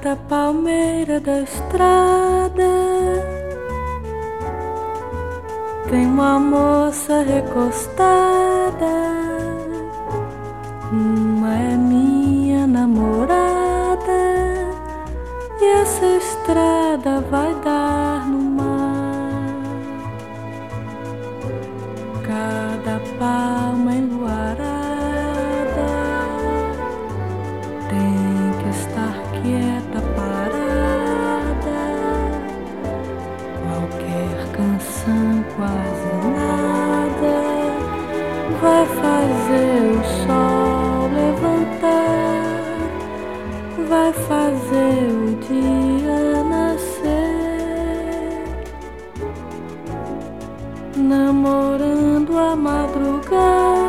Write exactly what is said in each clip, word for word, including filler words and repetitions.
Cada palmeira da estrada tem uma moça recostada. Uma é minha namorada, e essa estrada vai dar no mar. Cada palma enluarada tem que estar quieta, parada. Qualquer canção, quase nada, vai fazer o sol levantar, vai fazer o dia nascer, namorando a madrugada.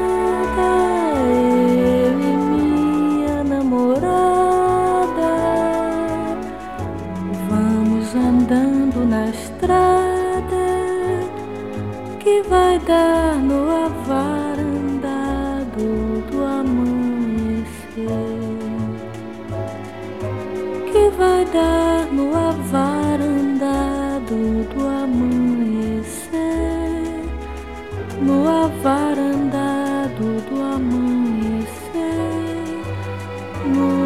Eu e minha namorada vamos andando na estrada que vai dar no avarandado do amanhecer, que vai dar no avarandado do amanhecer, no avarandado do amanhecer, no